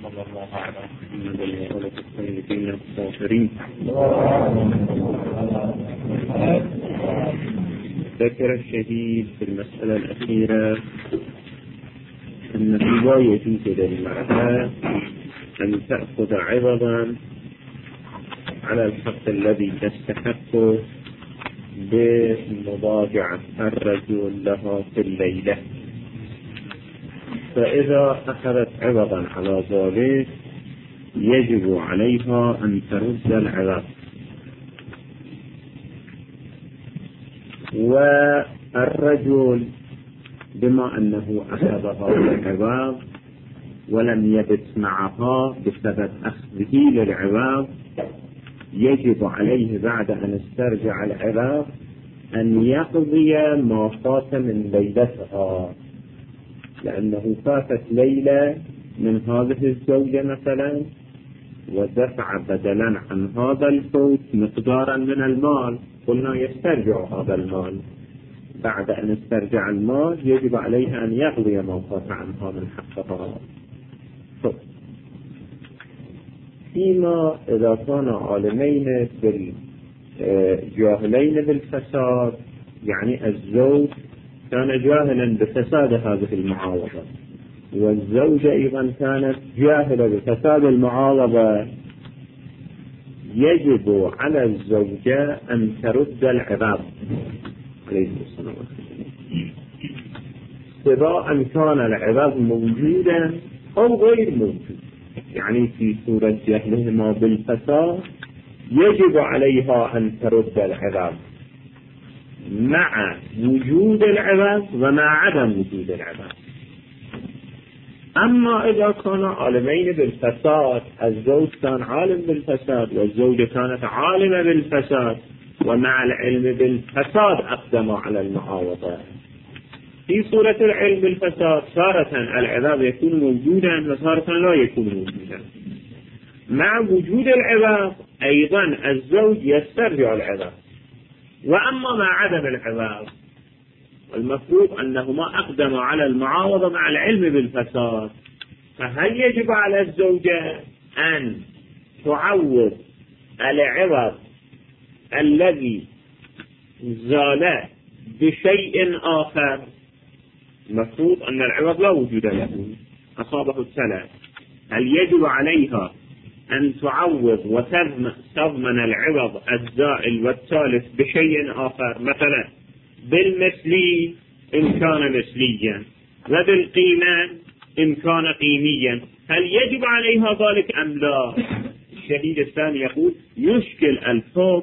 صلى الله على محمد وعلى الطيبين الطاهرين. ذكر الشهيد في المسألة الأخيرة أن لا يجوز للمرأة أن تأخذ عوضا على الحق الذي تستحقه بمضاجعة الرجل لها في الليلة، فإذا أخذت عوضا على ذلك يجب عليها أن ترد العوض. والرجل بما أنه أخذها بالعوض ولم يبت معها بسبب أخذه للعوض، يجب عليه بعد أن استرجع العوض أن يقضي ما فات من ليلتها، لأنه فاتت ليلة من هذه الزوجة مثلا ودفع بدلا عن هذا الفوت مقدارا من المال، قلنا يسترجع هذا المال. بعد أن استرجع المال يجب عليه أن يقضي ما فات عنها من حقها. فيما إذا كان عالمين جاهلين بالفساد، يعني الزوج كان جاهلا بفساد هذه المعاوضة والزوجة أيضا كانت جاهلة بفساد المعاوضة، يجب على الزوجة أن ترد العوض عليه الصلاة والسلام، سواء كان العوض موجودا أو غير موجود. يعني في صورة جهلهما بالفساد يجب عليها أن ترد العوض مع وجود العوض ومع عدم وجود العوض. أما إذا كان عالمين بالفساد، الزوج كان عالم بالفساد والزوجة كانت عالمة بالفساد، ومع العلم بالفساد أقدموا على المعاوضة، في صورة العلم بالفساد تارة العوض يكون موجودا وتارة لا يكون موجودا. مع وجود العوض أيضا الزوج يسترجع العوض. وأما مع عدم العوض المفروض أنهما أقدموا على المعاوضة مع العلم بالفساد، فهل يجب على الزوجة أن تعوض العوض الذي زال بشيء آخر؟ المفروض أن العوض لا وجود له، أصابه التلف، هل يجب عليها أن تعوض وتضمن العوض الزائل والتالف بشيء آخر، مثلا بالمثلي إن كان مثليا وبالقيمة إن كان قيميا؟ هل يجب عليها ذلك أم لا؟ الشهيد الثاني يقول يشكل الفوق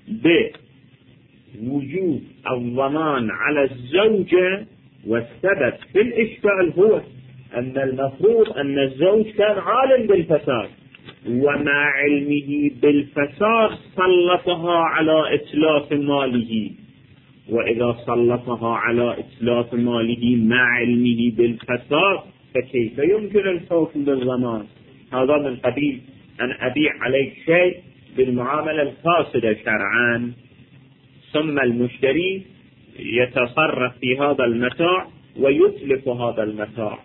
بوجود الضمان على الزوجة، والسبب في الإشكال هو أن المفروض أن الزوج كان عالم بالفساد ومع علمه بالفساد سلطها على إتلاف ماله، وإذا سلطها على إتلاف ماله مع علمه بالفساد فكيف يمكن الحكم بالضمان؟ هذا من قبيل أن أبيع عليك شيء بالمعاملة الفاسدة شرعا، ثم المشتري يتصرف في هذا المتاع ويتلف هذا المتاع.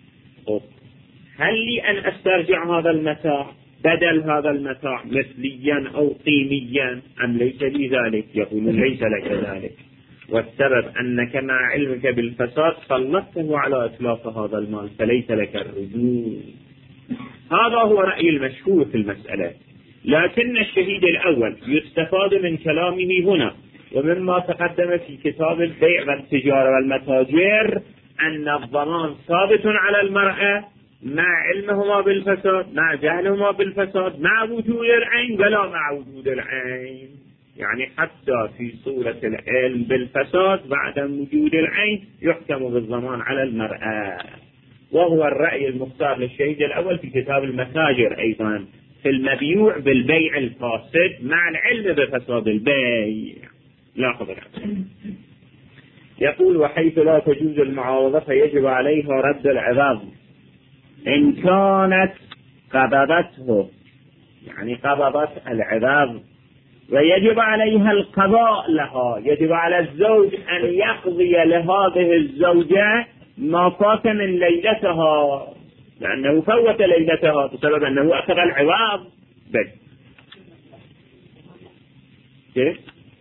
هل لي أن أسترجع هذا المتاع بدل هذا المتاع مثليا أو قيميا أم ليس لي ذلك؟ يقول ليس لك ذلك، والسبب أنك مع علمك بالفساد سلطته على إتلاف هذا المال فليس لك الرجوع. هذا هو رأي المشهور في المسألة. لكن الشهيد الأول يستفاد من كلامه هنا ومما تقدم في كتاب البيع والتجارة والمتاجر أن الضمان ثابت على المرأة مع علمهما بالفساد، مع جهلهما بالفساد، مع وجود العين ولا مع وجود العين. يعني حتى في صورة العلم بالفساد بعد وجود العين يحكم بالضمان على المرأة، وهو الرأي المختار للشهيد الأول في كتاب المتاجر أيضا في المبيوع بالبيع الفاسد مع العلم بفساد البيع. لا خبر. يقول وحيث لا تجوز المعاوضة فيجب عليها رد العوض إن كانت قبضته، يعني قبضت العوض، ويجب عليها القضاء لها، يجب على الزوج أن يقضي لهذه الزوجة ما فات من ليلتها، لأنه فوت ليلتها بسبب أنه أخذ العوض بس. كيف؟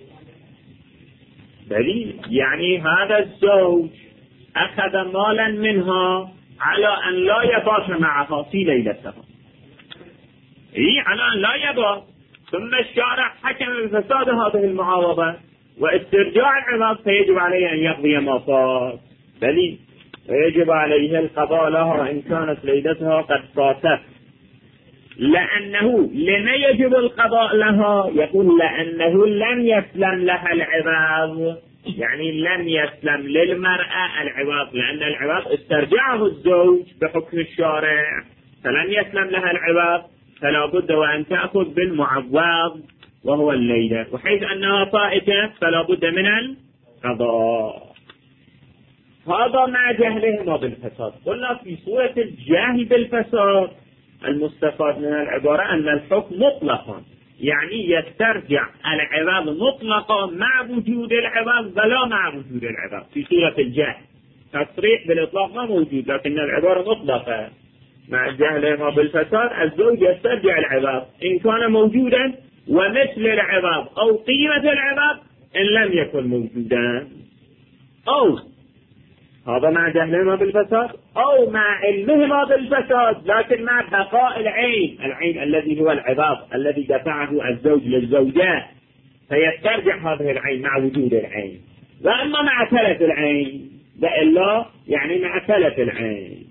بل يعني هذا الزوج أخذ مالا منها على أن لا يبات معها في ليلتها، على أن لا يبات، ثم الشارع حكم بفساد هذه المعاوضة واسترجاع العوض، فيجب عليه أن يقضي ما فات، بل ويجب عليه القضاء لها إن كانت ليلتها قد فاتت. لأنه لما يجب القضاء لها؟ يقول لأنه لم يسلم لها العوض، يعني لم يسلم للمرأة العوض، لأن العوض استرجعه الزوج بحكم الشارع، فلم يسلم لها العوض، فلا بد وأن تأخذ بالمعوض وهو الليلة، وحيث أنها فائتة فلا بد من القضاء. هذا مع جهلهما بالفساد. قلنا في صورة الجهل بالفساد المستفاد من العبارة أن الحكم مطلقا، يعني يسترجع العوض مطلقا مع وجود العوض ولا مع وجود العوض. في صورة الجهل تصريح بالإطلاق ما موجود، لكن العبارة مطلقة. مع جهلهما بالفساد الزوج يسترجع العوض إن كان موجودا ومثل العوض أو قيمة العوض إن لم يكن موجودا، أو هذا مع جهلهما بالفساد، أو مع علمهما بالفساد لكن مع بقاء العين الذي هو العوض الذي دفعه الزوج للزوجة، فيسترجع هذه العين مع وجود العين. وأما مع تلف العين وإلا يعني مع تلف العين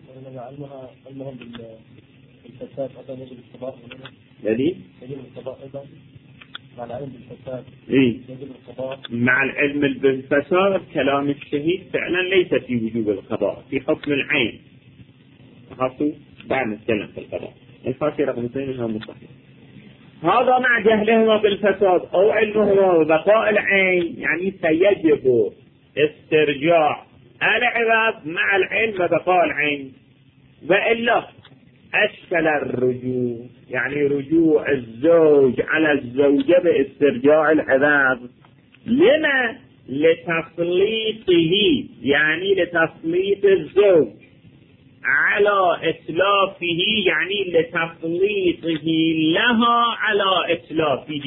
علمهم بالفساد أيضا يجب القضاء، الذي يجب القضاء أيضا مع العلم بالفساد. يجب القضاء مع العلم بالفساد كلام الشهيد فعلا ليس في وجوب القضاء، في حكم العين. خاصة بعد نتكلم في القضاء. الفاتحة رقم 2 هو صحيح. هذا مع جهلهما بالفساد أو علمهما وبقاء العين، يعني سيجب استرجاع العوض مع العلم وبقاء العين. وإلا أشكل الرجوع، يعني رجوع الزوج على الزوجة باسترجاع العوض. لما؟ لتسليطه، يعني لتسليط الزوج على إتلافه، يعني لتسليطه لها على إتلافه.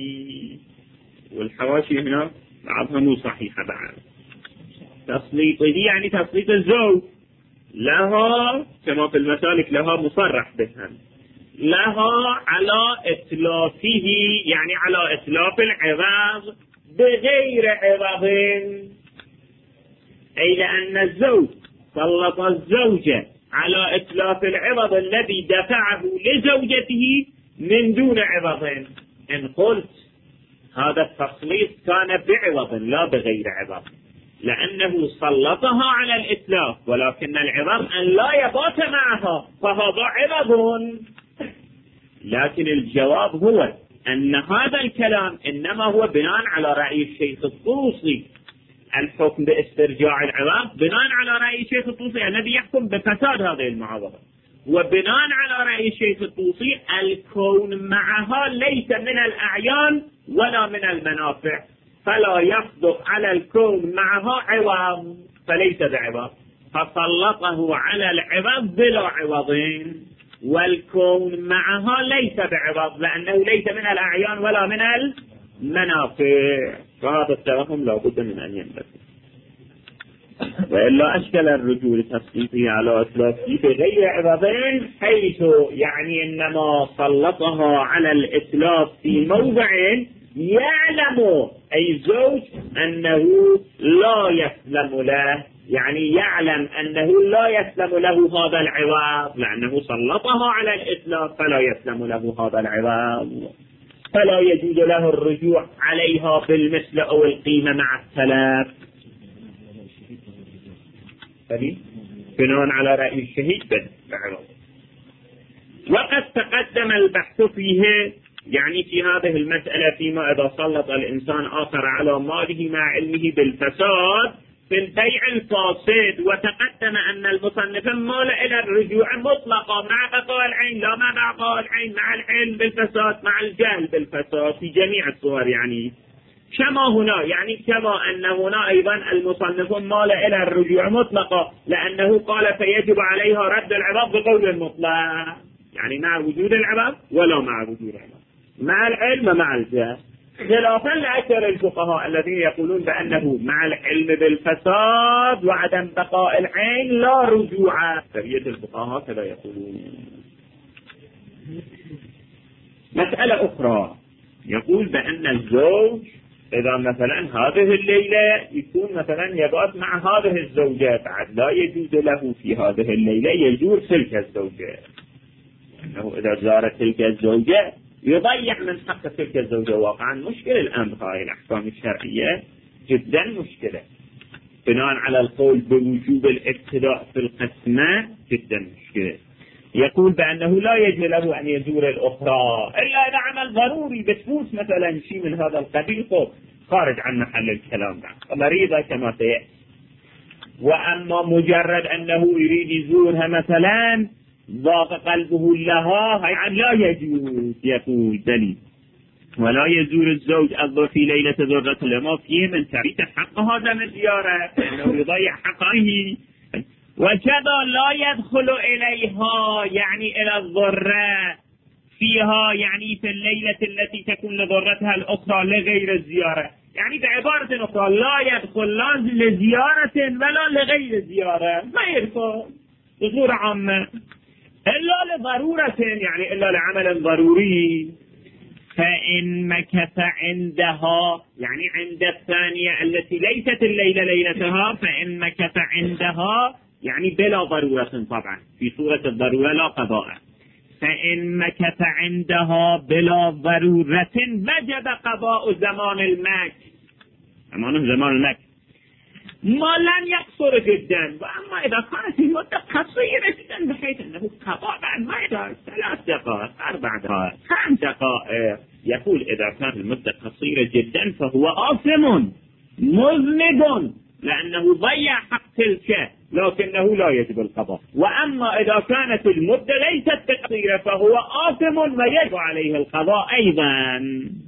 والحواشي هنا بعضها مو صحيحة بعد. تسليطه يعني تسليط الزوج لها، كما في المسالك لها مصرح بها، لها على إتلافه، يعني على إتلاف العوض بغير عوض، أي لأن الزوج سلط الزوجة على إتلاف العوض الذي دفعه لزوجته من دون عوض. إن قلت هذا التسليط كان بعوض لا بغير عوض، لأنه سلطها على الإتلاف، ولكن العوض أن لا يبات معها، فهذا عوض. لكن الجواب هو أن هذا الكلام إنما هو بناء على رأي الشيخ الطوسي. الحكم باسترجاع العوض بناء على رأي الشيخ الطوسي الذي يحكم بفساد هذه المعاوضة، وبناء على رأي الشيخ الطوسي الكون معها ليس من الأعيان ولا من المنافع، فلا يصدق على الكون معها عوض، فليس بعوض، فسلطه على العوض بلا عوضين. والكون معها ليس بعوض لأنه ليس من الأعيان ولا من المنافع، فهذا التوهم لا بد من أن ينبت. وإلا أشكل الرجوع لتسليطه على إتلافه بغير عوضين، حيث يعني إنما سلطها على الإتلاف في موضع يعلم أي زوج أنه لا يسلم له، يعني يعلم أنه لا يسلم له هذا العوض، لأنه سلطها على الإتلاف فلا يسلم له هذا العوض، فلا يجوز له الرجوع عليها بالمثل أو القيمة مع التلف. بناء على رأي الشهيد بالعوض. وقد تقدم البحث فيه، يعني في هذه المسألة، فيما إذا سلط الإنسان آخر على ماله مع علمه بالفساد في البيع الفاسد، وتقدم أن المصنف مال إلى الرجوع مطلقا مع بقاء العين لا مع بقاء العين، مع العلم بالفساد مع الجهل بالفساد في جميع الصور، يعني كما هنا، يعني كما أن هنا أيضا المصنف مال إلى الرجوع مطلقا، لأنه قال فيجب عليها رد العوض بقول المطلق، يعني مع وجود العوض ولا مع وجود العوض، مع العلم مع الجهل، خلافا لأكثر الفقهاء الذين يقولون بأنه مع العلم بالفساد وعدم بقاء العين لا رجوع. أكثرية الفقهاء كذا يقولون. مسألة أخرى يقول بأن الزوج إذا مثلا هذه الليلة يكون مثلا يبات مع هذه الزوجة، بعد لا يجوز له في هذه الليلة يزور تلك الزوجة، أنه إذا زارت تلك الزوجة يضيع من حق تلك الزوجة. واقعا مشكلة الأمر، هاي الأحكام الشرعية جدا مشكلة، بناء على القول بوجوب الابتداء في القسمة جدا مشكلة. يقول بأنه لا يجوز له أن يزور الأخرى إلا إذا عمل ضروري بتفوت مثلا شيء من هذا القبيل، خارج عن محل الكلام ده مريضة كما سيأتي. وأما مجرد أنه يريد يزورها مثلا ضاق قلبه لها، يعني لا يجوز. يقول دليل ولا يزور الزوج الضر في ليلة ذرة لما فيه من تعريف حق هذا من زيارة، أنه يضيع حقه. وكذا لا يدخل إليها يعني إلى الضرة فيها، يعني في الليلة التي تكون لضرتها الأخرى لغير الزيارة، يعني بعبارة أخرى لا يدخل لا لزيارة ولا لغير زيارة، ما يدخل بصورة عامة إلا لضرورة، يعني إلا لعمل ضروري. فإن مكث عندها، يعني عند الثانية التي ليست الليلة ليلتها، فإن مكث عندها يعني بلا ضرورة، طبعا في صورة الضرورة لا قضاء. فإن مكث عندها بلا ضرورة وجب قضاء زمان المكث، زمان المكث ما لن يقصر جدا. وأما إذا كانت المدة قصيرة جدا بحيث أنه قضاء بعد ما يدار 3 دقائق 4 دقائق 5 دقائق، يقول إذا كانت المدة قصيرة جدا فهو آثم مذنب لأنه ضيع حق تلك، لكنه لا يجب القضاء. وأما إذا كانت المدة ليست قصيرة فهو آثم ويجب عليه القضاء أيضا.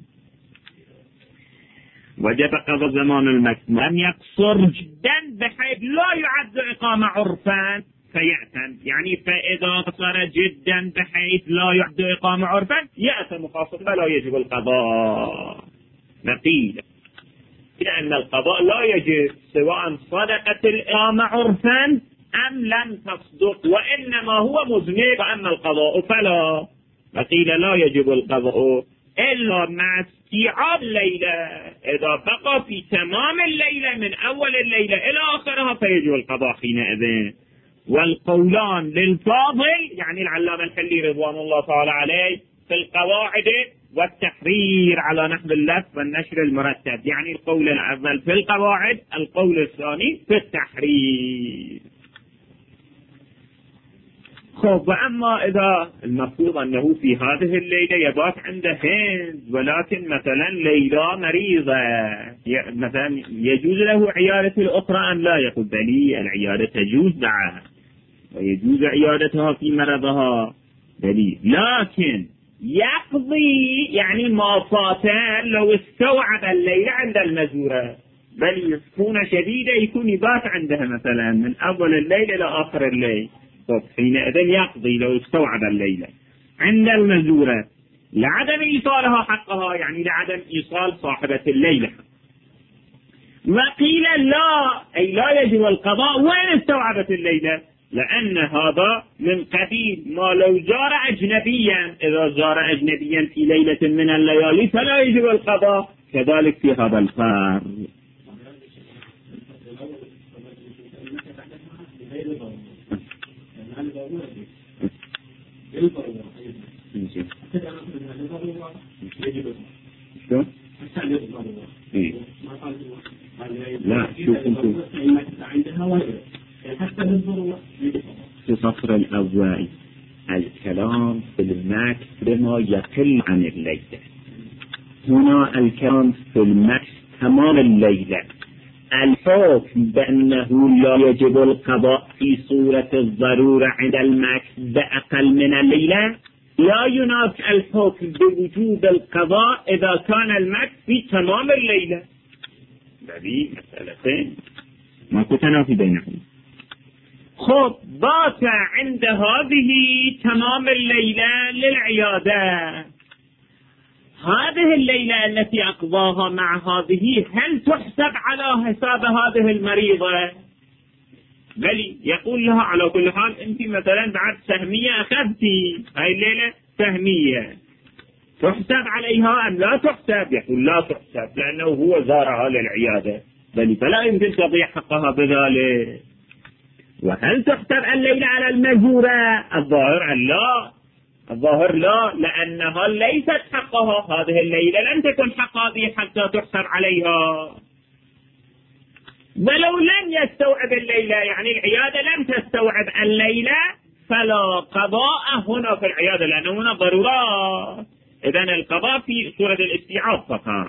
وجب قضاء زمان المكث لم يقصر جدا بحيث لا يعد إقامة عرفا فيأثم، يعني فإذا قصر جدا بحيث لا يعد إقامة عرفا يأثم خاصة ولا يجب القضاء. نقيل لأن القضاء لا يجب سواء صدقت الإقامة عرفا أم لم تصدق، وإنما هو مذنب. أما القضاء فلا، فقيل لا يجب القضاء إلا مع استيعاب الليلة، إذا بقى في تمام الليلة من أول الليلة إلى آخرها فيجب القضاء حينئذ. والقولان للفاضل، يعني العلامة الحلي رضوان الله تعالى عليه في القواعد والتحرير على نحو اللف والنشر المرتب، يعني القول الأول في القواعد، القول الثاني في التحرير. خب، وأما إذا المفروض أنه في هذه الليلة يبات عنده هند، ولكن مثلا ليلة مريضة مثلا يجوز له عيادة الأخرى أم لا؟ يقول بلي العيادة تجوز معها ويجوز عيادتها في مرضها بلي، لكن يقضي يعني ما فات لو استوعب الليلة عند المزورة، بل سكونة شديدة يكون يبات عندها مثلا من أول الليل إلى آخر الليل، حينئذ يقضي لو استوعب الليلة عند المزورة لعدم إيصالها حقها، يعني لعدم إيصال صاحبة الليلة. وقيل لا، أي لا يجب القضاء وإن استوعبت الليلة، لأن هذا من قبيل ما لو زار أجنبيا، إذا زار أجنبيا في ليلة من الليالي فلا يجب القضاء، كذلك في هذا الفرق. لا شوفوا في الفصل الأول الكلام في المكس بما يقل عن الليلة، هنا الكلام في المكس تمام الليلة. الحكم بأنه لا يجب القضاء في صورة الضرورة عند المكس بأقل من الليلة لا ينافي الحكم بوجوب القضاء إذا كان المكث في تمام الليلة. هذه مسألتين ماكو تنافي بينهم. خب بات عند هذه تمام الليلة للعيادة، هذه الليلة التي أقضاها مع هذه هل تحسب على حساب هذه المريضة؟ بل يقول لها على كل حال أنت مثلا بعد سهمية أخذتي، هاي الليلة سهمية، تحسب عليها أم لا تحسب؟ يقول لا تحسب لأنه هو زارها للعيادة، بل فلا يمكن تضيع حقها بذلك. وهل تحسب الليلة على المجورة؟ الظاهر لا، لأنها ليست حقها، هذه الليلة لم تكن حق هذه حتى تحسب عليها. ولو لم يستوعب الليلة، يعني العيادة لم تستوعب الليلة، فلا قضاء هنا في العيادة، لأنه هنا ضرورات. إذن القضاء في صورة الاستيعاب فقط.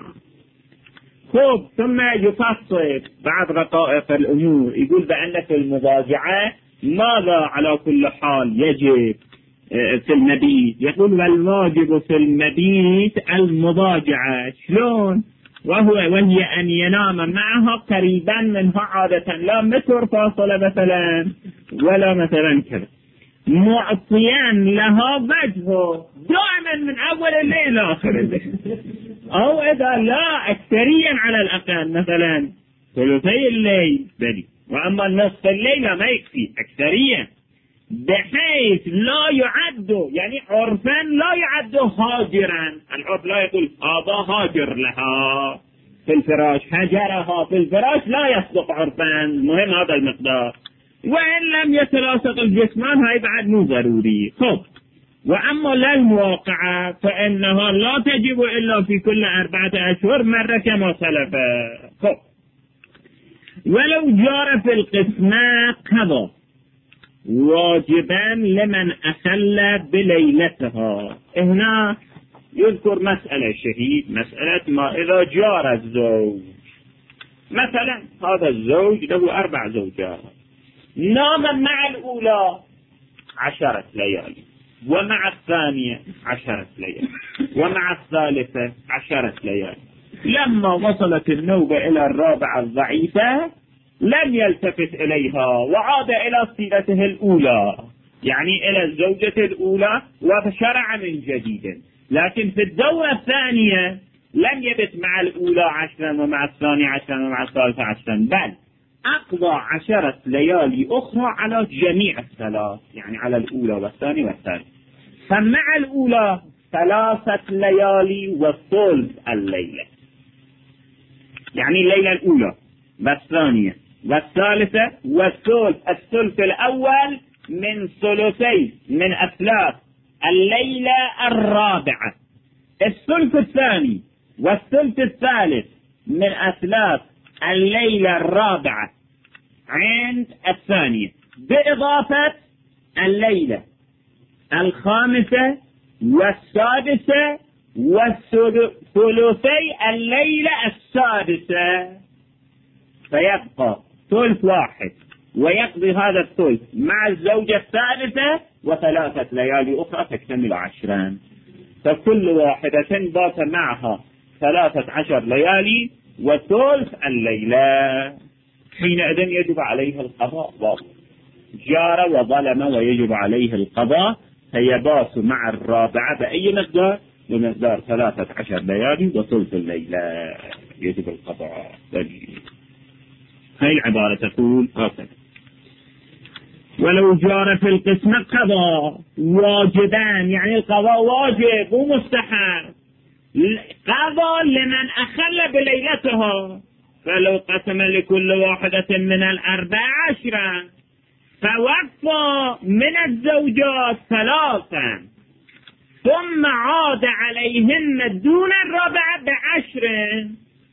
خب ثم يفصل بعد رقائق الأمور، يقول بأن في المضاجعة ماذا على كل حال يجب في المبيت؟ يقول والواجب في المبيت المضاجعة. شلون؟ وهي أن ينام معها قريبا منها عادة، لا متر فاصلة مثلا ولا مثلا كذا، معطيا لها وجهه دائما من أول الليل آخر الليل، أو إذا لا أكثريا على الأقل مثلا ثلثي الليل بدي، وأما نصف الليل ما يكفي أكثريا، بحيث لا يعد، يعني عرفا لا يعد هاجرا. العرف لا يقول هذا هاجر لها في الفراش، هجرها في الفراش لا يصدق عرفا، مهم هذا المقدار. وإن لم يتلاصق الجسمان هاي بعد مو ضروري. خب وأما للمواقعة فإنها لا تجب إلا في كل 4 أشهر مرة كما سلف. خب ولو جار في القسمة قضى واجبا لمن أخل بليلتها. هنا يذكر مسألة شهيد، مسألة ما إذا جار الزوج، مثلا هذا الزوج له 4 زوجات، نام مع الأولى 10 ليالي، ومع الثانية 10 ليالي، ومع الثالثة 10 ليالي. لما وصلت النوبة إلى الرابعة الضعيفة لم يلتفت إليها وعاد إلى صيغته الأولى، يعني إلى الزوجة الأولى، وشرع من جديد. لكن في الدورة الثانية لم يبت مع الأولى 10 ومع الثانية 10 ومع الثالثة 10، بل أقضى 10 ليالي أخرى على جميع الثلاث، يعني على الأولى والثانية والثالثة. فمع الأولى 3 ليالي وثلث الليلة، يعني الليلة الأولى والثانية والثالثة والثلث. الثلث الأول من ثلثي من أثلاث الليلة الرابعة، الثلث الثاني والثلث الثالث من أثلاث الليلة الرابعة عند الثانية، بإضافة الليلة الخامسة والسادسة والثلثي الليلة السادسة، فيبقى ثلث واحد، ويقضي هذا الثلث مع الزوجة الثالثة و3 ليالي أخرى تكتمل 10. فكل واحدة بات معها 13 ليالي وثلث الليلة. حينئذ يجب عليه القضاء، جار وظلم ويجب عليه القضاء، فيبات مع الرابعة بأي مقدار؟ بمقدار 13 ليالي وثلث الليلة، يجب القضاء. هاي العبارة تقول هكذا: ولو جار في القسمة قضاء واجبان، يعني القضاء واجب ومستحب، قضاء لمن أخل بليلتها، فلو قسم لكل واحدة من 14 فوفى من الزوجات 3 ثم عاد عليهن دون الرابعة 10،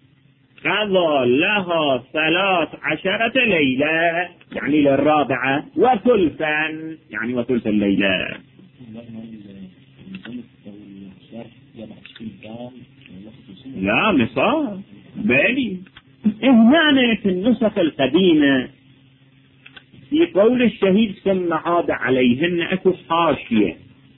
قضى لها 13 ليلة، يعني للرابعة، وثلثا، يعني وثلث الليلة. لا مصار بالي. هنا في النسخ القديمة في قول الشهيد ثم عاد عليهن اكو حاشية،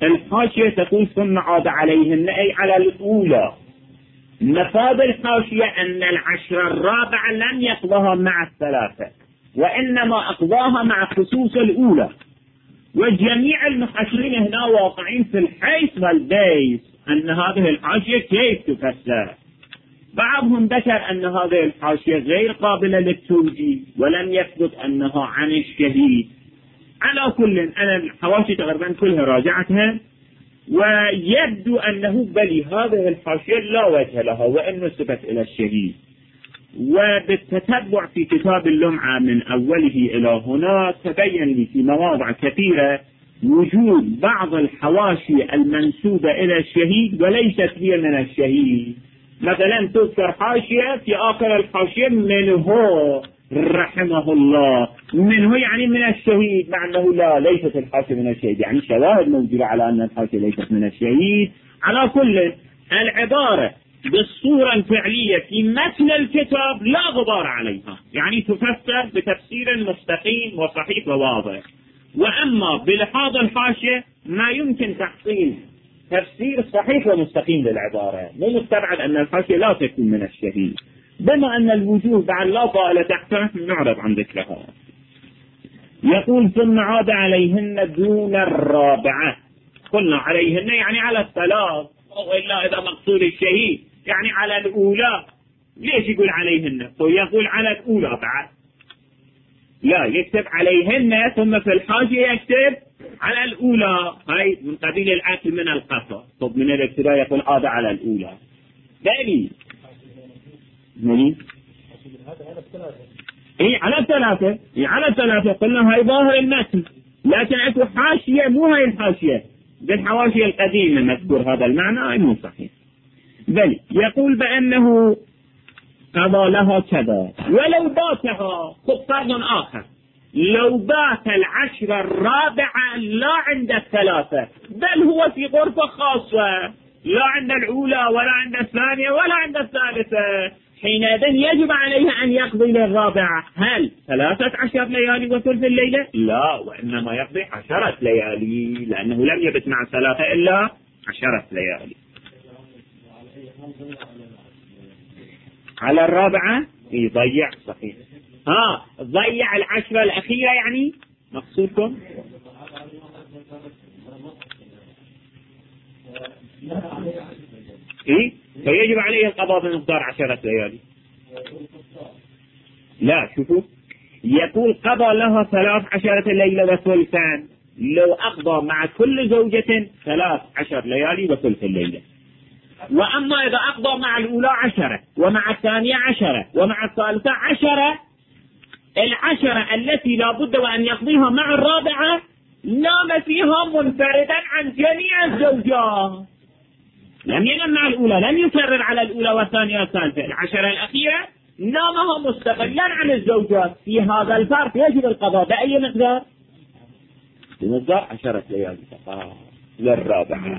الحاشية تقول ثم عاد عليهن أي على الأولى. مفاد الحاشية أن العشر الرابعة لم يقضها مع الثلاثة، وإنما أقضاها مع خصوص الأولى. وجميع المحشرين هنا واقعين في الحيث والبيت أن هذه الحاشية كيف تفسر. بعضهم ذكر أن هذه الحاشية غير قابلة للتوجيه ولم يثبت أنها عن الشهيد. على كل أنا الحواشي تقريبا كلها راجعتها، ويبدو أنه بل هذه الحاشية لا وجه لها وإن نسبت إلى الشهيد. وبالتتبع في كتاب اللمعة من أوله إلى هنا تبين لي في مواضع كثيرة وجود بعض الحواشي المنسوبة إلى الشهيد وليست هي من الشهيد. مثلا تذكر حاشية في آخر الحاشية منه رحمه الله، منه يعني من الشهيد، مع أنه لا ليست الحاشية من الشهيد، يعني شواهد موجودة على أن الحاشية ليست من الشهيد. على كل العبارة بالصورة الفعلية في متن الكتاب لا غبار عليها، يعني تفسر بتفسير مستقيم وصحيح وواضح. وأما بلحاظ الحاشية ما يمكن تحصيل تفسير صحيح ومستقيم للعبارة، مو مستبعد أن الحاشية لا تكون من الشهيد، بما أن الوجوه بعد لا طائلة تحتها نعرض عن ذكرها. يقول ثم عاد عليهن دون الرابعة. قلنا عليهن يعني على الثلاث، وإلا إذا مقصود الشهيد يعني على الأولى. ليش يقول عليهن؟ ويقول على الأولى بعد، لا يكتب عليهن ثم في الحاشية يكتب على الأولى. هاي من قبيل الأكل من القصة. طب من الابتداء يقول عاد على الأولى. دليل اي على الثلاثة، اي على الثلاثة. قلنا هاي ظاهر المتن، لكن اكو حاشية مو هاي الحاشية، بالحواشي القديمة مذكور هذا المعنى مو صحيح. بل يقول بأنه قضى لها كذا ولو باتها. خذ فرض آخر، لو بات العشر الرابعة لا عند الثلاثة، بل هو في غرفة خاصة لا عند الأولى ولا عند الثانية ولا عند الثالثة، حينئذ يجب عليه أن يقضي للرابعة. هل 13 ليالي وثلث الليلة؟ لا، وإنما يقضي 10 ليالي، لأنه لم يبت مع الثلاثة إلا 10 ليالي. على الرابعة يضيع صحيح. ضيع العشرة الأخيرة يعني مقصودكم؟ فيجب عليه القضاء بمقدار 10 ليالي. لا شوفوا، يقول قضى لها 13 ليلة وثلثان لو أقضى مع كل زوجة 13 ليالي وثلث الليلة. وأما إذا أقضى مع الأولى 10 ومع الثانية 10 ومع الثالثة 10، 10 التي لا بد وأن يقضيها مع الرابعة نام فيها منفردا عن جميع الزوجات، لم ينم مع الأولى، لم يكرر على الأولى والثانية والثالثة. 10 الأخيرة نامها مستقلا عن الزوجات. في هذا الفرق يجب القضاء بأي مقدار؟ بمقدار 10 ليالي للرابعة.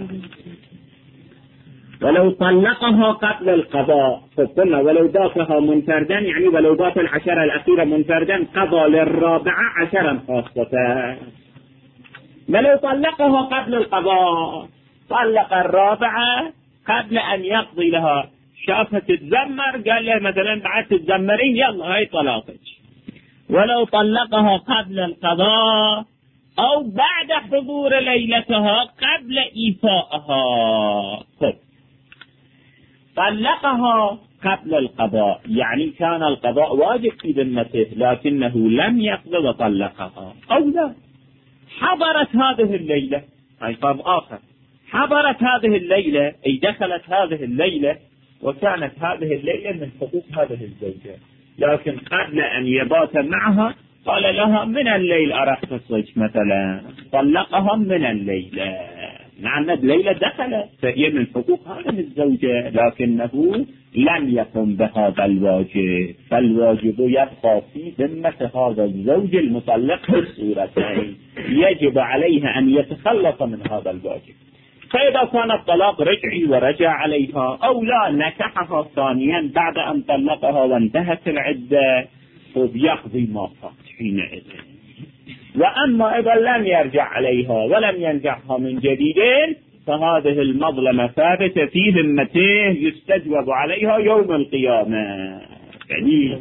ولو طلقها قبل القضاء، فقلنا ولو باتها منفردا يعني ولو بات 10 الأخيرة منفردا قضى للرابعة 10 خاصة. ولو طلقها قبل القضاء، طلق الرابعة قبل أن يقضي لها، شافها تتزمر قال لها مثلا بعد تتزمرين يلا هاي طلاقك. ولو طلقها قبل القضاء أو بعد حضور ليلتها قبل إيفائها. طلقها قبل القضاء يعني كان القضاء واجب في ذمته لكنه لم يقضي وطلقها، أو لا حضرت هذه الليلة، هاي فرض آخر، حضرت هذه الليلة أي دخلت هذه الليلة وكانت هذه الليلة من حقوق هذه الزوجة، لكن قبل أن يبات معها قال لها من الليل أرخصك مثلا، طلقها من الليلة، مع أن الليلة دخلت فهي من حقوق هذه الزوجة لكنه لم يقم بهذا الواجب، فالواجب يبقى في ذمة هذا الزوج المطلق في الصورتين، يجب عليه أن يتخلص من هذا الواجب. فإذا كان الطلاق رجعي ورجع عليها أو لا نكحها ثانيا بعد أن طلقها وانتهت العدة فبيقضي ما فات حينئذ. وأما إذا لم يرجع عليها ولم ينجحها من جديد فهذه المظلمة ثابتة في ذمته يستجوب عليها يوم القيامة. يعني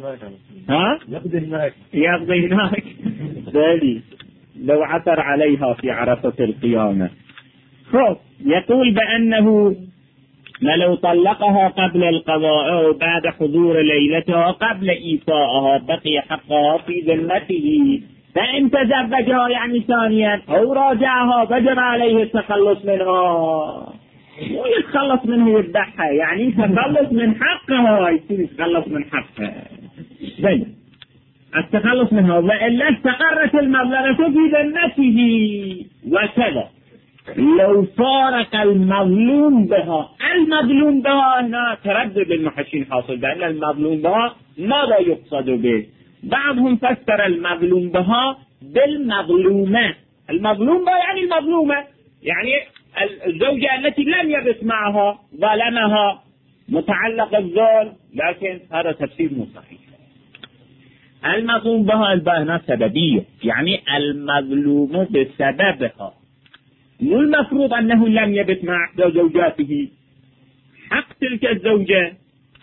يقضي هناك بالي لو عثر عليها في عرفة القيامة. يقول بأنه لو طلقها قبل القضاء أو بعد حضور ليلتها قبل إيفائها بقي حقها في ذمته، فإن تزوجها يعني ثانيا أو راجعها بجر عليه التخلص منها، ويتخلص منه يذبحها، يعني تخلص من حقها، يتخلص من حقها بل التخلص منها، وإلا استقرت المظلمة في ذمته. وكذا لو فارق المظلوم بها، المظلوم بها هنا تردد المحشين حاصل، بأن المظلوم بها ماذا يقصد به؟ بعضهم فسر المظلوم بها بالمظلومة. المظلوم بها يعني المظلومة، يعني الزوجة التي لم يبت معها ظلمها متعلق الظلم، لكن هذا تفسير مو صحيح. المظلوم بها الباهنة سببية، يعني المظلوم بسببها، مو المفروض أنه لم يبت مع إحدى زوجاته. حق تلك الزوجة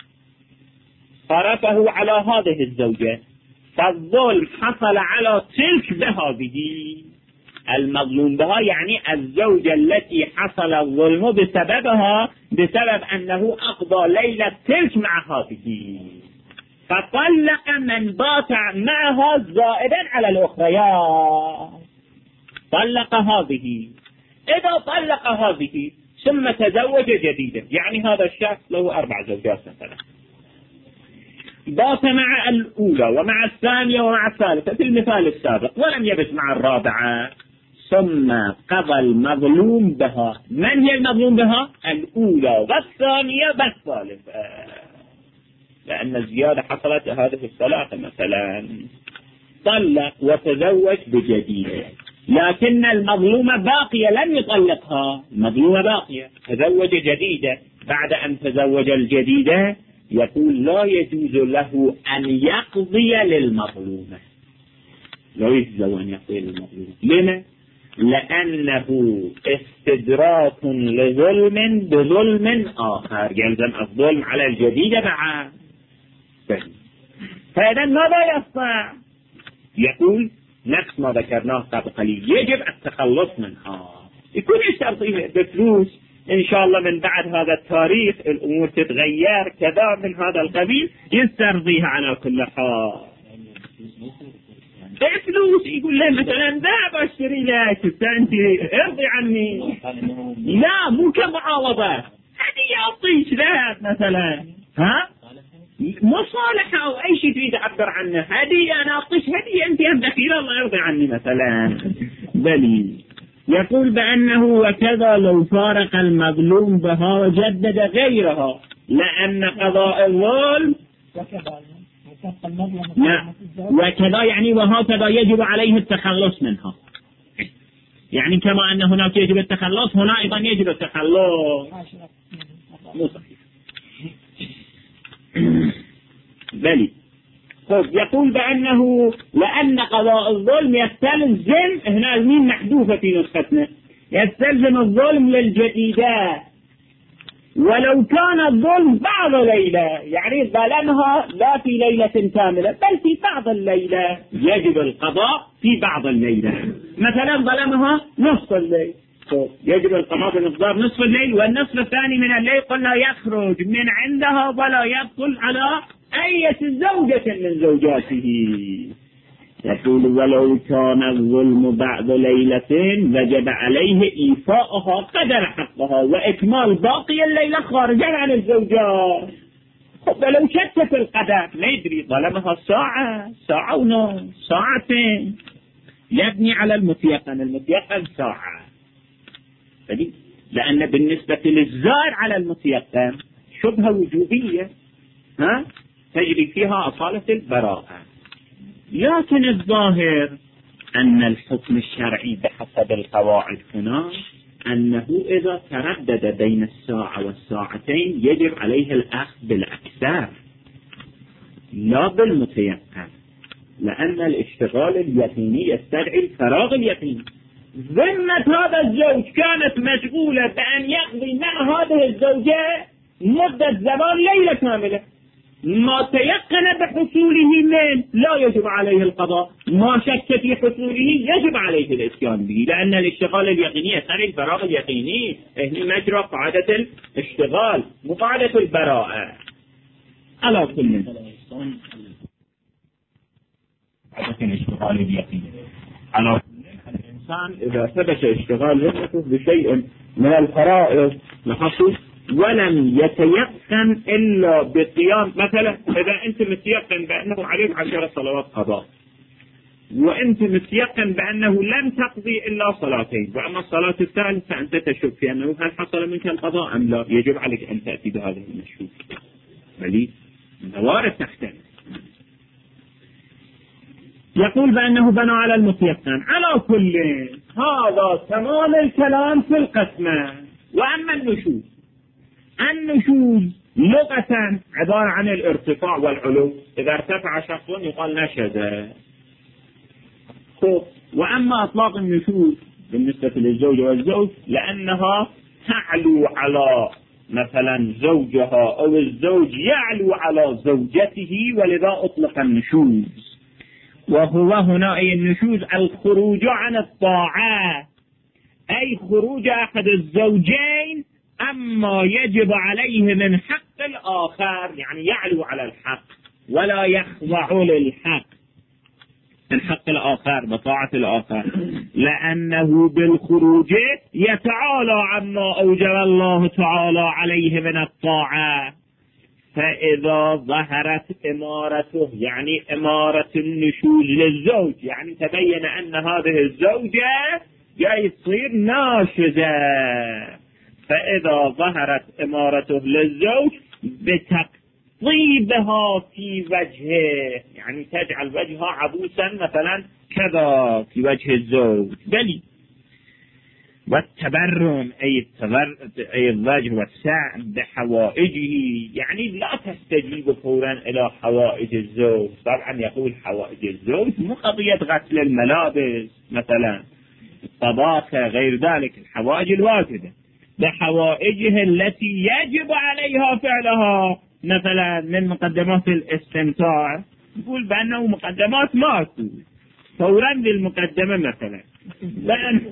صرفه على هذه الزوجة، فالظلم حصل على تلك بهذه. المظلوم بها يعني الزوجة التي حصل الظلم بسببها، بسبب أنه أقضى ليلة تلك مع هذه، فطلق من بات معها زائدا على الأخريات، طلق هذه. إذا طلق هذه ثم تزوج جديدا، يعني هذا الشخص له 4 زوجات مثلا، بات مع الأولى ومع الثانية ومع الثالثة في المثال السابق ولم يبت مع الرابعة، ثم قضى المظلوم بها. من هي المظلوم بها؟ الأولى والثانية والثالثة، لأن الزيادة حصلت هذه الثلاثة مثلا. طلق وتزوج بجديدة، لكن المظلومة باقية لم يطلقها، المظلومة باقية، تزوج جديدة. بعد أن تزوج الجديدة يقول لا يجوز له أن يقضي للمظلومة، لا يجوز أن يقضي للمظلومة. لما؟ لأنه استدراك لظلم بظلم آخر، يلزم الظلم على الجديدة بعد. فإذا ماذا يصنع؟ يقول نفس ما ذكرناه قبل قليل، يجب التخلص منها. يكون يشترطيه بفلوس إن شاء الله من بعد هذا التاريخ الأمور تتغير كذا من هذا القبيل، يسترضيها على كل حال بفلوس. يقول له مثلا ذهب اشتري لك انت ارضي عني، لا مو كمعاوضة، هدية اعطيك ذهب مثلا، مصالحة او اي شيء تريد اعبر عنه، هدية انا اعطيك هدية انت هم دخيلة الله يرضي عني مثلا. بل يقول بأنه وكذا لو فارق المظلوم بها وجدد غيرها، لأن قضاء الظلم وكذا يعني وهكذا يجب عليه التخلص منها، يعني كما أن هناك يجب التخلص هنا أيضا يجب التخلص. مو صحيح. بل يقول بأنه لأن قضاء الظلم يستلزم، هنا الميم محذوفة في نسختنا، يستلزم الظلم للجديدات، ولو كان الظلم بعض ليلة، يعني ظلمها لا في ليلة كاملة بل في بعض الليلة، يجب القضاء في بعض الليلة. مثلا ظلمها نصف الليل، يجب القضاء بمقدار نصف الليل، والنصف الثاني من الليل قلنا يخرج من عندها ولا يدخل على أي زوجة من زوجاته. يقول ولو كان الظلم بعد ليلتين وجب عليه إيفاءها قدر حقها وإكمال باقي الليلة خارجا عن الزوجات. ولو شك في القدر لا يدري ظلمها ساعة ونص، ساعتين، يبني على المتيقن، المتيقن ساعة، لأن بالنسبة للزائر على المتيقن شبهة وجوبية تجري فيها أصالة البراءة. لكن الظاهر أن الحكم الشرعي بحسب القواعد هنا أنه إذا تردد بين الساعة والساعتين يجب عليه الأخذ بالأكثر لا بالمتيقن. لأن الاشتغال اليقيني يستدعي الفراغ اليقيني. ذمة هذا الزوج كانت مشغولة بأن يقضي مع هذه الزوجة مدة زمان ليلة كاملة، ما تيقن بحصوله من لا يجب عليه القضاء، ما شك في حصوله يجب عليه الاتيان به، لأن الاشتغال اليقيني يستدعي الفراغ اليقيني. هنا مجرى قاعدة الاشتغال مو قاعدة البراءة. على كل قاعدة الاشتغال اليقيني على الإنسان إذا ثبت اشتغال همته بشيء من الفرائض لحصل ولم يتيقن إلا بقيام، مثلا إذا أنت متيقن بأنه عليك 10 صلوات قضاء، وأنت متيقن بأنه لم تقضي إلا صلاتين، وأما الصلاة الثالثة أنت تشك في أنه هل حصل منك القضاء أم لا، يجب عليك أن تأتي بهذه المشكوك. بلي موارد تختلف. يقول بأنه بنى على المتيقن. على كل هذا تمام الكلام في القسمة. وأما النشوز لغة عبارة عن الارتفاع والعلو، إذا ارتفع شخص يقال نشز. وأما أطلاق النشوز بالنسبة للزوج والزوج لأنها تعلو على مثلا زوجها أو الزوج يعلو على زوجته، ولذا أطلق النشوز. وهو هنا أي النشوز الخروج عن الطاعة، أي خروج أحد الزوجين أما يجب عليه من حق الآخر، يعني يعلو على الحق ولا يخضع للحق من حق الآخر بطاعة الآخر، لأنه بالخروج يتعالى عما أوجب الله تعالى عليه من الطاعة. فإذا ظهرت إمارته، يعني إمارة النشوز للزوج، يعني تبين أن هذه الزوجة جاي تصير ناشزة، فإذا ظهرت إمارته للزوج بتقطيبها في وجهه، يعني تجعل وجهها عبوسا مثلا كذا في وجه الزوج. بلي والتبرم أي الوجه والسعي بحوائجه، يعني لا تستجيب فورا إلى حوائج الزوج. طبعا يقول حوائج الزوج مو قضية غسل الملابس مثلا، الطباخة غير ذلك، الحوائج الواجبة بحوائجه التي يجب عليها فعلها، مثلا من مقدمات الاستمتاع، يقول بأنه مقدمات ما تقول فورا للمقدمة مثلا، لأن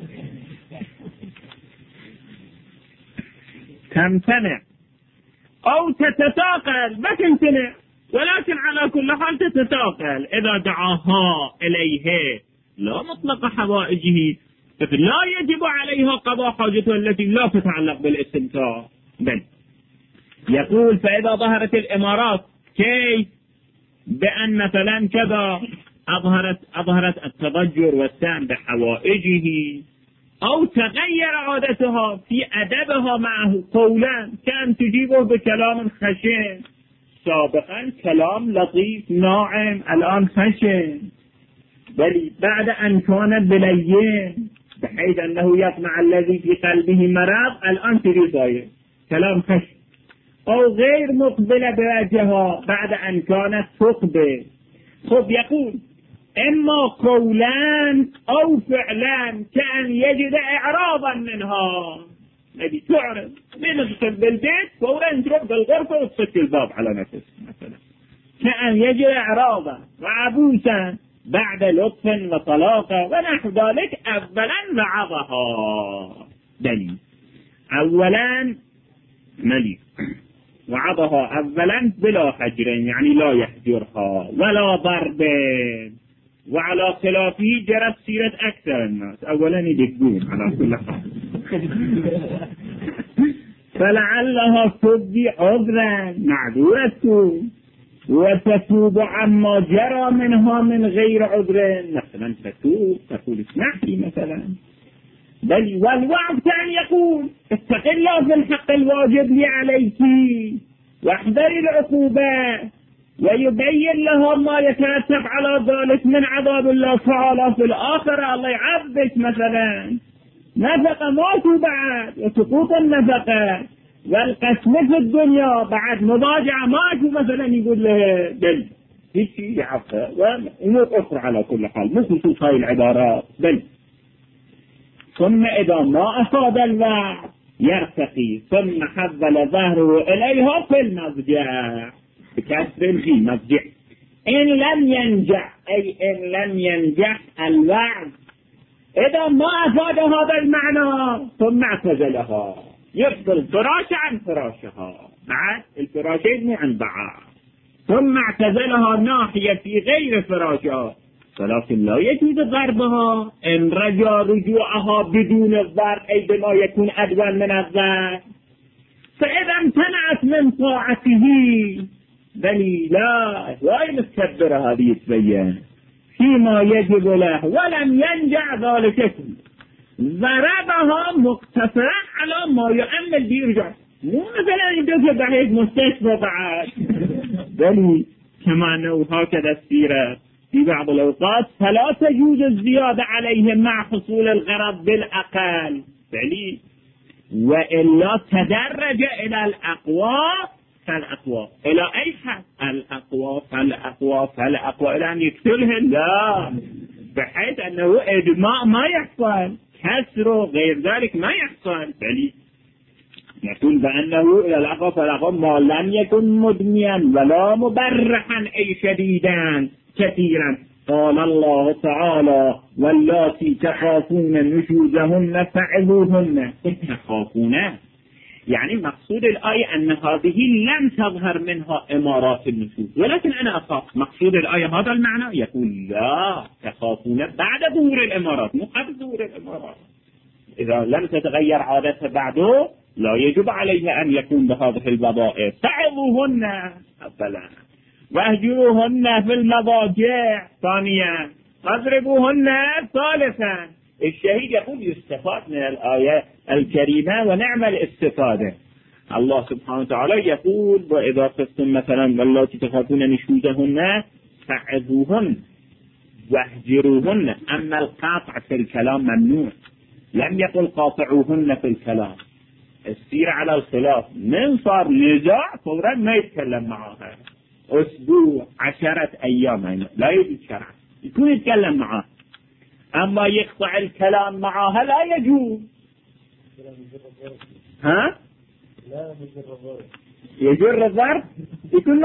تمتنع أو تتساقل، ما تمتنع ولكن على كل حال تتساقل إذا دعاها إليه لا مطلق حوائجه، لا يجب عليها قضاء حاجته التي لا تتعلق بالاستمتاع. بل يقول فإذا ظهرت الإمارات كيف؟ بأن مثلا كذا أظهرت التضجر والسام بحوائجه، أو تغير عادتها في أدبها معه قولا، كان تجيبه بكلام خشن، سابقا كلام لطيف ناعم الآن خشن، بل بعد أن كان بلين بحيث أنه يطمع الذي في قلبه مرض، الآن تريد كلام خشن، أو غير مقبلة بوجهها بعد أن كانت تقبل. خب يقول إما قولان أو فعلان كأن يجد إعراضا منها، نبي تعرض من بالبيت فورا تروح بالغرفة وتفك الباب على نفسك مثلا، كأن يجد إعراضا وعبوسا بعد لطف وطلاقة ونحو ذلك. أولا وعظها دليل، أولا ملي وعظها أولا بلا حجر، يعني لا يحجرها ولا ضرب، وعلى خلافه جرت سيرة أكثر الناس، أولا يدقون على كل حال فلعلها تبدي عذرا معذورة وتتوب عما جرى منها من غير عذر، مثلا تقول اسمحي مثلا. بل والوعظ كان يقول اتق الله في الحق الواجب لي عليك واحذري العقوبة، ويبين لها ما يترتب على ذلك من عذاب الله تعالى في الآخرة. الله يعذبك مثلا نفقة ماتوا بعد وسقوط النفقة والقسم في الدنيا بعد مضاجعة ماتوا مثلا، يقول له بل هيك يعرفها، وأمور أخرى على كل حال مو خصوص هاي العبارات. بل ثم إذا ما أفاد الوعد يرتقي ثم حول ظهره إليها في المضجع بكسر الجيم مضجع. إن لم ينجح، أي إن لم ينجح الوعد، إذا ما أفاد هذا المعنى ثم اعتزلها، يفصل فراش عن فراشها، بعد الفراشين مو عن بعض، ثم اعتزلها ناحية في غير فراشها، ولكن لا يجوز ضربها إن رجع رجوعها بدون الضرب، أي بما يكون أدون من الضرب. فإذا امتنعت من طاعته، بل لا مستكبرة هذه تبين فيما يجب له ولم ينجع ذلك، ضربها مقتصرا على ما يؤمل بيرجع، مو مثلا يدوك بعيد مستشفى بعد. بل كما أنه هكذا السيرة في بعض الأوقات فلا تجوز الزيادة عليهم مع حصول الغرض بالأقل، بل وإلا تدرج إلى الأقوى فالأقوى. إلى أي حد؟ الأقوى فالأقوى فالأقوى إلى أن يقتلهم، لا، بحيث أنه إدماء ما يحصل، كسر غير ذلك ما يحصل، بل يقول بأنه إلى الأقوى فالأقوى ما لم يكن مدميا ولا مبرحا أي شديدا كثيرا. قال الله تعالى واللاتي تخافون نشوزهن فعظوهن. تخافون يعني مقصود الآية أن هذه لم تظهر منها إمارات النشوز، ولكن أنا أخاف. مقصود الآية هذا المعنى؟ يقول لا، تخافون بعد ظهور الإمارات مو قبل ظهور الإمارات. إذا لم تتغير عادتها بعده لا يجب عليها أن يكون بهذه الوظائف. فعظوهن أولا، واهجروهن في المضاجع ثانيا، واضربوهن ثالثا. الشهيد يقول يستفاد من الآية الكريمة ونعم الاستفادة. الله سبحانه وتعالى يقول وإذا خفتم مثلا واللاتي تخافون نشوزهن فعظوهن واهجروهن. أما القاطع في الكلام ممنوع، لم يقل قاطعوهن في الكلام. السير على الخلاف، من صار نزاع فورا ما يتكلم معها، أسبوع 10 أيام لا يجوز شرعا يكون يتكلم معها. أما يقطع الكلام معها لا يجوز. ها؟ يجر الضرب يكون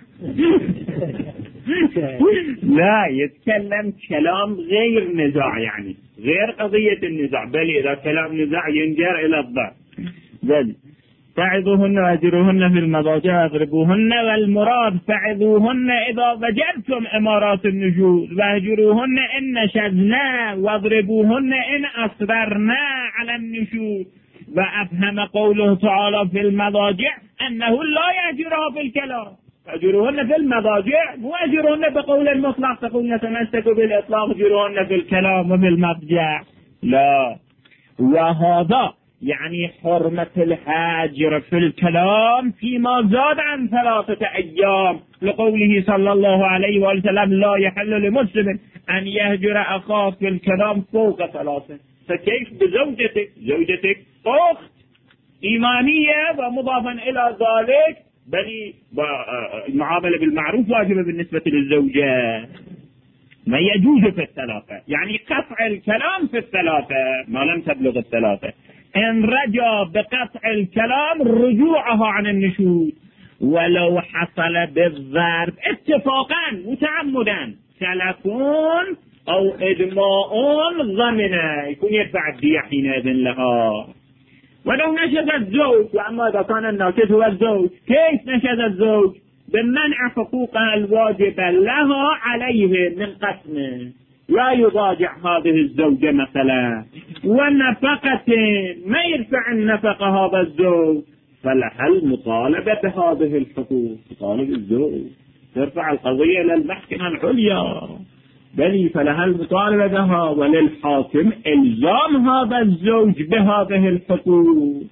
لا يتكلم كلام غير نزاع، يعني غير قضية النزاع، بل إذا كلام نزاع ينجر إلى الضرب. بل فعظوهن واهجروهن في المضاجع واضربوهن، والمراد فعظوهن إذا وجدتم إمارات النشوز، واهجروهن إن نشزنا، واضربوهن إن أصررنا على النشوز. وأفهم قوله تعالى في المضاجع أنه لا يهجرها في الكلام، اهجروهن في المضاجع، مو اهجروهن بقول المطلق تقول نتمسكوا بالإطلاق اهجروهن في الكلام وفي المضجع، لا. وهذا يعني حرمة الهاجر في الكلام فيما زاد عن 3 أيام، لقوله صلى الله عليه وسلم لا يحل لمسلم أن يهجر أخاه في الكلام فوق 3. فكيف بزوجتك؟ زوجتك أخت إيمانية ومضافا إلى ذلك، بل المعاملة بالمعروف واجبة بالنسبة للزوجة، ما يجوز في 3، يعني قطع الكلام في 3 ما لم تبلغ 3. إن رجع بقطع الكلام رجوعها عن النشوز، ولو حصل بالضرب اتفاقا متعمدا سلكون أو إدماء ضمنه، يكون يدفع الدية حينئذ لها. ولو نشز الزوج، وأما إذا كان الناشز هو الزوج، كيف نشز الزوج؟ بمنع حقوقها الواجبة لها عليه من قسمه، لا يضاجع هذه الزوجة مثلا، والنفقة ما يدفع النفقة هذا الزوج، فلها المطالبة بهذه الحقوق. طالب الزوج ترفع القضية إلى المحكمة العليا، بل فلها المطالبة بها، وللحاكم إلزام هذا الزوج بهذه الحقوق.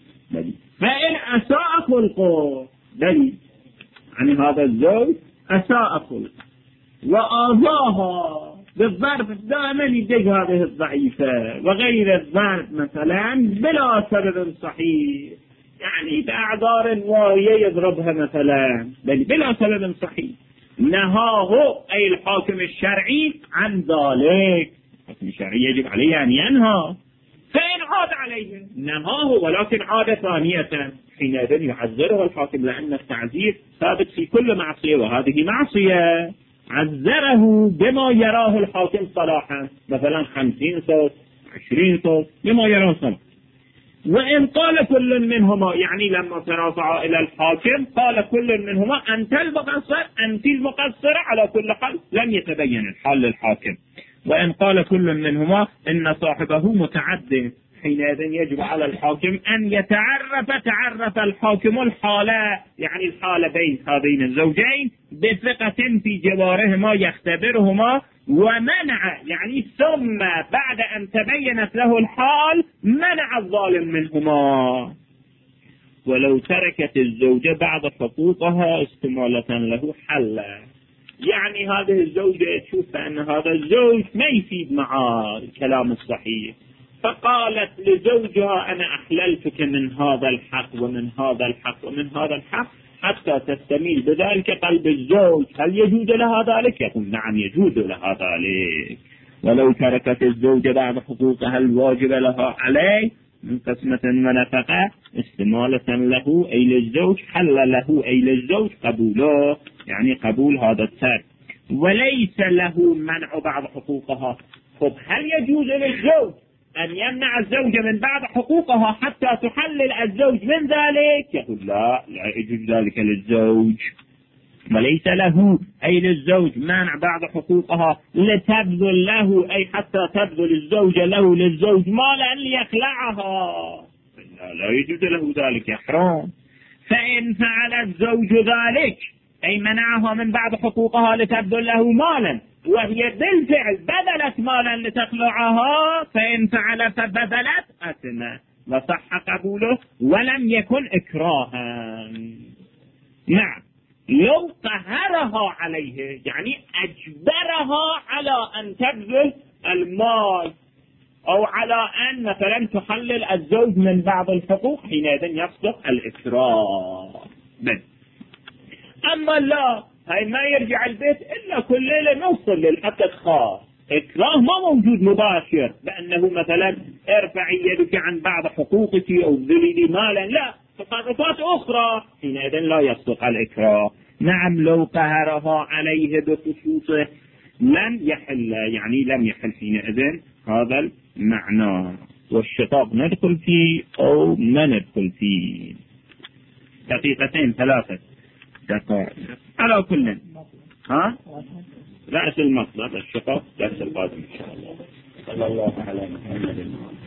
فإن أساء خلقه، بل يعني هذا الزوج أساء خلقه وآذاها بالضرب دائما يدق هذه الضعيفة وغير الضرب مثلا بلا سبب صحيح، يعني بأعذار واهية يضربها مثلا، بل بلا سبب صحيح، نهاه أي الحاكم الشرعي عن ذلك. الحاكم الشرعي يجب عليه أن ينهى، فإن عاد عليه نهاه ولكن عاد ثانية، حينئذ يعذره الحاكم، لأن التعذير ثابت في كل معصية وهذه معصية. عذره بما يراه الحاكم صلاحا، مثلا 50 صوت 20 صوت بما يراه صلاحا. وإن قال كل منهما، يعني لما ترافع إلى الحاكم قال كل منهما أنت المقصر أنت المقصرة على كل حال، لم يتبين الحال للحاكم. وإن قال كل منهما إن صاحبه متعد، حينئذ يجب على الحاكم أن تعرف الحاكم الحالة، يعني الحالة بين هذين الزوجين بثقة في جوارهما يختبرهما، ومنع يعني ثم بعد أن تبينت له الحال منع الظالم منهما. ولو تركت الزوجة بعض حقوقها استمالة له حلا، يعني هذه الزوجة تشوف أن هذا الزوج ما يفيد معه الكلام الصحيح، فقالت لزوجها أنا أحللتك من هذا الحق ومن هذا الحق ومن هذا الحق حتى تستميل بذلك قلب الزوج، هل يجوز لها ذلك؟ يقول نعم يجوز لها ذلك. ولو تركت الزوجة بعض حقوقها الواجبة لها عليه من قسمة ونفقة استمالة له أي للزوج، حل له أي للزوج قبوله، يعني قبول هذا الترك، وليس له منع بعض حقوقها. طب هل يجوز للزوج أن يمنع الزوجة من بعض حقوقها حتى تحلل الزوج من ذلك؟ يقول لا يجوز ذلك للزوج. وليس له أي للزوج منع بعض حقوقها لتبذل له أي حتى تبذل الزوجة له للزوج مالا ليخلعها، لا يجوز له ذلك، يحرم. فإن فعل الزوج ذلك أي منعها من بعض حقوقها لتبذل له مالا وهي بالفعل بذلت مالا لتخلعها، فإن فعل فبذلت أثمة وصح قبوله ولم يكن إكراها. نعم لو قهرها عليه يعني أجبرها على أن تبذل المال أو على أن مثلا تحلل الزوج من بعض الحقوق، حينئذ يصدق الإكراه. أما لا هاي ما يرجع البيت إلا كل ليلة نوصل حتى تخاف، إكراه ما موجود مباشر بأنه مثلا ارفعي يدك عن بعض حقوقك أو ذلي لي مالا، لا تصرفات أخرى، حينئذ لا يصدق الإكراه. نعم لو قهرها عليه بخصوصه لم يحل، يعني لم يحل حينئذ هذا المعنى. والشقاق ندخل فيه أو ما ندخل فيه، دقيقتين 3 دقائق على كل رأس المطلب الشقاق درس القادم إن شاء الله. صلى الله على محمد.